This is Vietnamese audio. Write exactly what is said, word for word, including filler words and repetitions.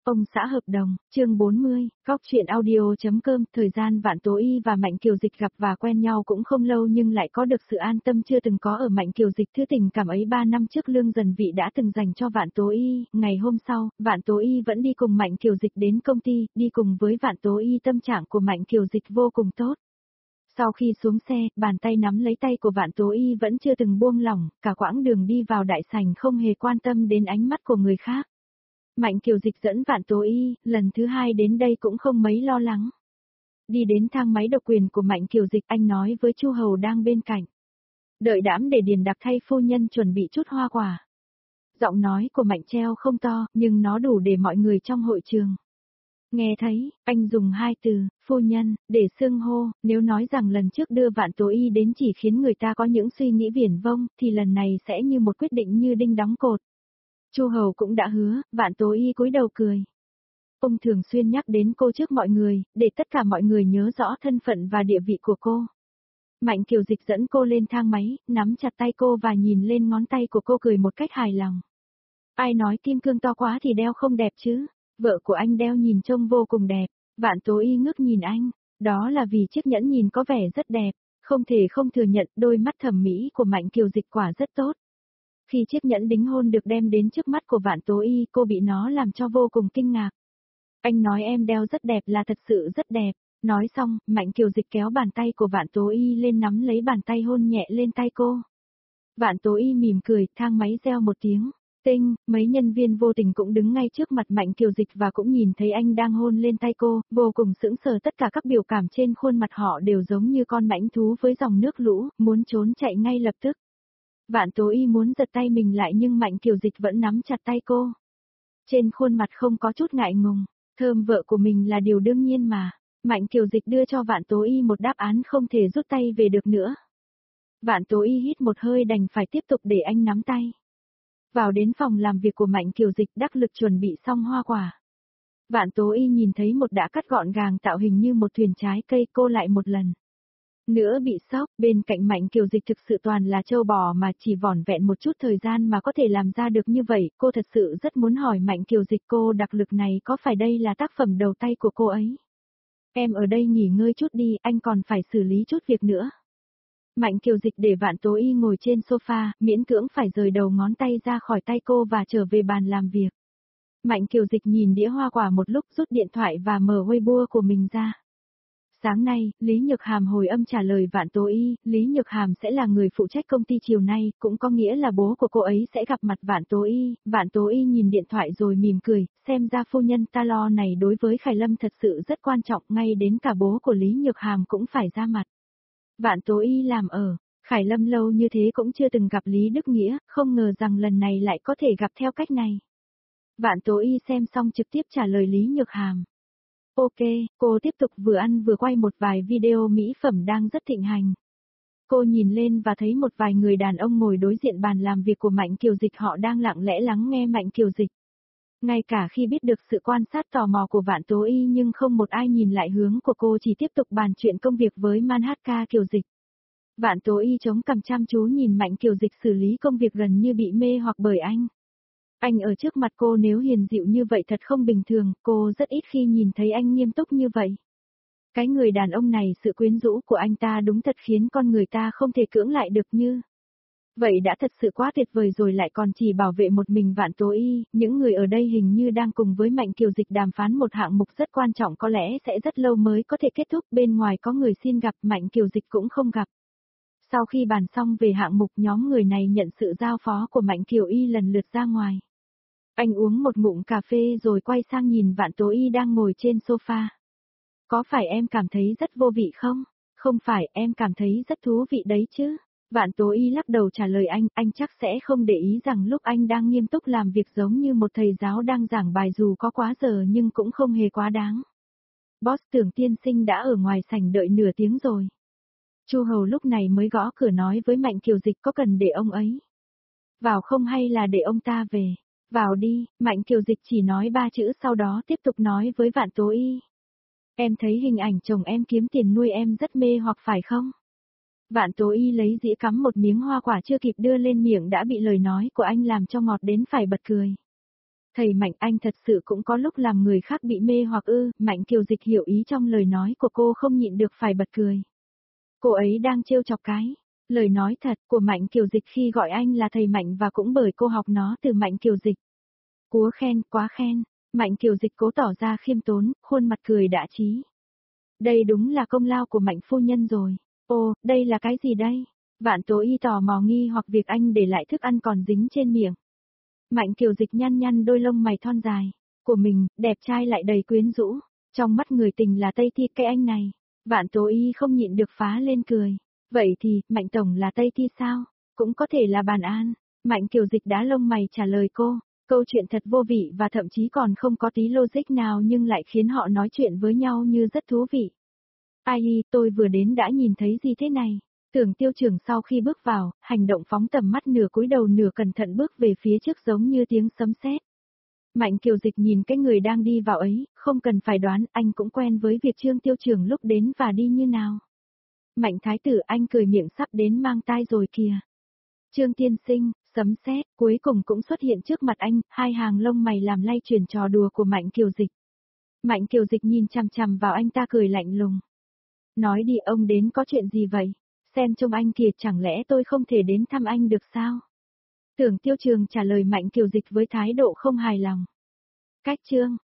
Ông xã hợp đồng, chương bốn mươi, Góc truyện audio.com. Thời gian Vạn Tố Y và Mạnh Kiều Dịch gặp và quen nhau cũng không lâu nhưng lại có được sự an tâm chưa từng có ở Mạnh Kiều Dịch. Thứ tình cảm ấy ba năm trước Lương Dần Vị đã từng dành cho Vạn Tố Y. Ngày hôm sau, Vạn Tố Y vẫn đi cùng Mạnh Kiều Dịch đến công ty, đi cùng với Vạn Tố Y tâm trạng của Mạnh Kiều Dịch vô cùng tốt. Sau khi xuống xe, bàn tay nắm lấy tay của Vạn Tố Y vẫn chưa từng buông lỏng, cả quãng đường đi vào đại sảnh không hề quan tâm đến ánh mắt của người khác. Mạnh Kiều Dịch dẫn Vạn Tố Y, lần thứ hai đến đây cũng không mấy lo lắng. Đi đến thang máy độc quyền của Mạnh Kiều Dịch, anh nói với Chu Hầu đang bên cạnh. Đợi đãm để Điền Đặc thay phu nhân chuẩn bị chút hoa quả. Giọng nói của Mạnh treo không to, nhưng nó đủ để mọi người trong hội trường nghe thấy. Anh dùng hai từ, phu nhân, để xưng hô. Nếu nói rằng lần trước đưa Vạn Tố Y đến chỉ khiến người ta có những suy nghĩ viển vông, thì lần này sẽ như một quyết định như đinh đóng cột. Chu Hầu cũng đã hứa. Vạn Tố Y cúi đầu cười. Ông thường xuyên nhắc đến cô trước mọi người, để tất cả mọi người nhớ rõ thân phận và địa vị của cô. Mạnh Kiều Dịch dẫn cô lên thang máy, nắm chặt tay cô và nhìn lên ngón tay của cô, cười một cách hài lòng. Ai nói kim cương to quá thì đeo không đẹp chứ? Vợ của anh đeo nhìn trông vô cùng đẹp. Vạn Tố Y ngước nhìn anh. Đó là vì chiếc nhẫn nhìn có vẻ rất đẹp. Không thể không thừa nhận, đôi mắt thẩm mỹ của Mạnh Kiều Dịch quả rất tốt. Khi chiếc nhẫn đính hôn được đem đến trước mắt của Vạn Tố Y, cô bị nó làm cho vô cùng kinh ngạc. Anh nói em đeo rất đẹp là thật sự rất đẹp. Nói xong, Mạnh Kiều Dịch kéo bàn tay của Vạn Tố Y lên, nắm lấy bàn tay hôn nhẹ lên tay cô. Vạn Tố Y mỉm cười, thang máy reo một tiếng. Tinh, mấy nhân viên vô tình cũng đứng ngay trước mặt Mạnh Kiều Dịch và cũng nhìn thấy anh đang hôn lên tay cô, vô cùng sững sờ, tất cả các biểu cảm trên khuôn mặt họ đều giống như con mãnh thú với dòng nước lũ, muốn trốn chạy ngay lập tức. Vạn Tố Y muốn giật tay mình lại nhưng Mạnh Kiều Dịch vẫn nắm chặt tay cô. Trên khuôn mặt không có chút ngại ngùng, thơm vợ của mình là điều đương nhiên mà. Mạnh Kiều Dịch đưa cho Vạn Tố Y một đáp án không thể rút tay về được nữa. Vạn Tố Y hít một hơi đành phải tiếp tục để anh nắm tay. Vào đến phòng làm việc của Mạnh Kiều Dịch, đắc lực chuẩn bị xong hoa quả. Vạn Tố Y nhìn thấy một đã cắt gọn gàng tạo hình như một thuyền trái cây, cô lại một lần nữa bị sốc. Bên cạnh Mạnh Kiều Dịch thực sự toàn là trâu bò mà chỉ vỏn vẹn một chút thời gian mà có thể làm ra được như vậy. Cô thật sự rất muốn hỏi Mạnh Kiều Dịch, cô đặc lực này có phải đây là tác phẩm đầu tay của cô ấy? Em ở đây nghỉ ngơi chút đi, anh còn phải xử lý chút việc nữa. Mạnh Kiều Dịch để Vạn Tố Y ngồi trên sofa, miễn cưỡng phải rời đầu ngón tay ra khỏi tay cô và trở về bàn làm việc. Mạnh Kiều Dịch nhìn đĩa hoa quả một lúc, rút điện thoại và mở Weibo của mình ra. Sáng nay, Lý Nhược Hàm hồi âm trả lời Vạn Tố Y, Lý Nhược Hàm sẽ là người phụ trách công ty chiều nay, cũng có nghĩa là bố của cô ấy sẽ gặp mặt Vạn Tố Y. Vạn Tố Y nhìn điện thoại rồi mỉm cười, xem ra phu nhân ta lo này đối với Khải Lâm thật sự rất quan trọng, ngay đến cả bố của Lý Nhược Hàm cũng phải ra mặt. Vạn Tố Y làm ở Khải Lâm lâu như thế cũng chưa từng gặp Lý Đức Nghĩa, không ngờ rằng lần này lại có thể gặp theo cách này. Vạn Tố Y xem xong trực tiếp trả lời Lý Nhược Hàm. Ok, cô tiếp tục vừa ăn vừa quay một vài video mỹ phẩm đang rất thịnh hành. Cô nhìn lên và thấy một vài người đàn ông ngồi đối diện bàn làm việc của Mạnh Kiều Dịch, họ đang lặng lẽ lắng nghe Mạnh Kiều Dịch. Ngay cả khi biết được sự quan sát tò mò của Vạn Tố Y nhưng không một ai nhìn lại hướng của cô, chỉ tiếp tục bàn chuyện công việc với Manhatka Kiều Dịch. Vạn Tố Y chống cằm chăm chú nhìn Mạnh Kiều Dịch xử lý công việc gần như bị mê hoặc bởi anh. Anh ở trước mặt cô nếu hiền dịu như vậy thật không bình thường, cô rất ít khi nhìn thấy anh nghiêm túc như vậy. Cái người đàn ông này, sự quyến rũ của anh ta đúng thật khiến con người ta không thể cưỡng lại được như. Vậy đã thật sự quá tuyệt vời rồi, lại còn chỉ bảo vệ một mình Vạn Tố Y. Những người ở đây hình như đang cùng với Mạnh Kiều Dịch đàm phán một hạng mục rất quan trọng, có lẽ sẽ rất lâu mới có thể kết thúc. Bên ngoài có người xin gặp, Mạnh Kiều Dịch cũng không gặp. Sau khi bàn xong về hạng mục, nhóm người này nhận sự giao phó của Mạnh Kiều Y lần lượt ra ngoài. Anh uống một ngụm cà phê rồi quay sang nhìn Vạn Tố Y đang ngồi trên sofa. Có phải em cảm thấy rất vô vị không? Không phải, em cảm thấy rất thú vị đấy chứ. Vạn Tố Y lắc đầu trả lời anh, anh chắc sẽ không để ý rằng lúc anh đang nghiêm túc làm việc giống như một thầy giáo đang giảng bài, dù có quá giờ nhưng cũng không hề quá đáng. Boss Tưởng tiên sinh đã ở ngoài sảnh đợi nửa tiếng rồi. Chu Hầu lúc này mới gõ cửa nói với Mạnh Kiều Dịch, có cần để ông ấy vào không hay là để ông ta về? Vào đi. Mạnh Kiều Dịch chỉ nói ba chữ, sau đó tiếp tục nói với Vạn Tố Y. Em thấy hình ảnh chồng em kiếm tiền nuôi em rất mê hoặc phải không? Vạn Tố Y lấy dĩa cắm một miếng hoa quả chưa kịp đưa lên miệng đã bị lời nói của anh làm cho ngọt đến phải bật cười. Thầy Mạnh, anh thật sự cũng có lúc làm người khác bị mê hoặc ư? Mạnh Kiều Dịch hiểu ý trong lời nói của cô, không nhịn được phải bật cười. Cô ấy đang trêu chọc cái lời nói thật của Mạnh Kiều Dịch khi gọi anh là thầy Mạnh, và cũng bởi cô học nó từ Mạnh Kiều Dịch. Cúa khen, quá khen. Mạnh Kiều Dịch cố tỏ ra khiêm tốn, khuôn mặt cười đã trí. Đây đúng là công lao của Mạnh phu nhân rồi. Ô, đây là cái gì đây? Vạn Tố Y tò mò nghi hoặc việc anh để lại thức ăn còn dính trên miệng. Mạnh Kiều Dịch nhăn nhăn đôi lông mày thon dài của mình, đẹp trai lại đầy quyến rũ. Trong mắt người tình là Tây Thi cái anh này. Vạn Tố Y không nhịn được phá lên cười. Vậy thì, Mạnh Tổng là Tây Thi sao? Cũng có thể là Bàn An. Mạnh Kiều Dịch đá lông mày trả lời cô. Câu chuyện thật vô vị và thậm chí còn không có tí logic nào, nhưng lại khiến họ nói chuyện với nhau như rất thú vị. Ai, tôi vừa đến đã nhìn thấy gì thế này? Tưởng Tiêu Trường sau khi bước vào, hành động phóng tầm mắt, nửa cúi đầu nửa cẩn thận bước về phía trước giống như tiếng sấm sét. Mạnh Kiều Dịch nhìn cái người đang đi vào ấy, không cần phải đoán, anh cũng quen với việc Trương Tiêu Trường lúc đến và đi như nào. Mạnh Thái Tử, anh cười miệng sắp đến mang tai rồi kìa. Trương tiên sinh, sấm sét cuối cùng cũng xuất hiện trước mặt anh, hai hàng lông mày làm lay chuyển trò đùa của Mạnh Kiều Dịch. Mạnh Kiều Dịch nhìn chằm chằm vào anh ta cười lạnh lùng. Nói đi, ông đến có chuyện gì vậy? Xem trông anh kìa, chẳng lẽ tôi không thể đến thăm anh được sao? Tưởng Tiêu Trường trả lời Mạnh Kiều Dịch với thái độ không hài lòng. Cách chương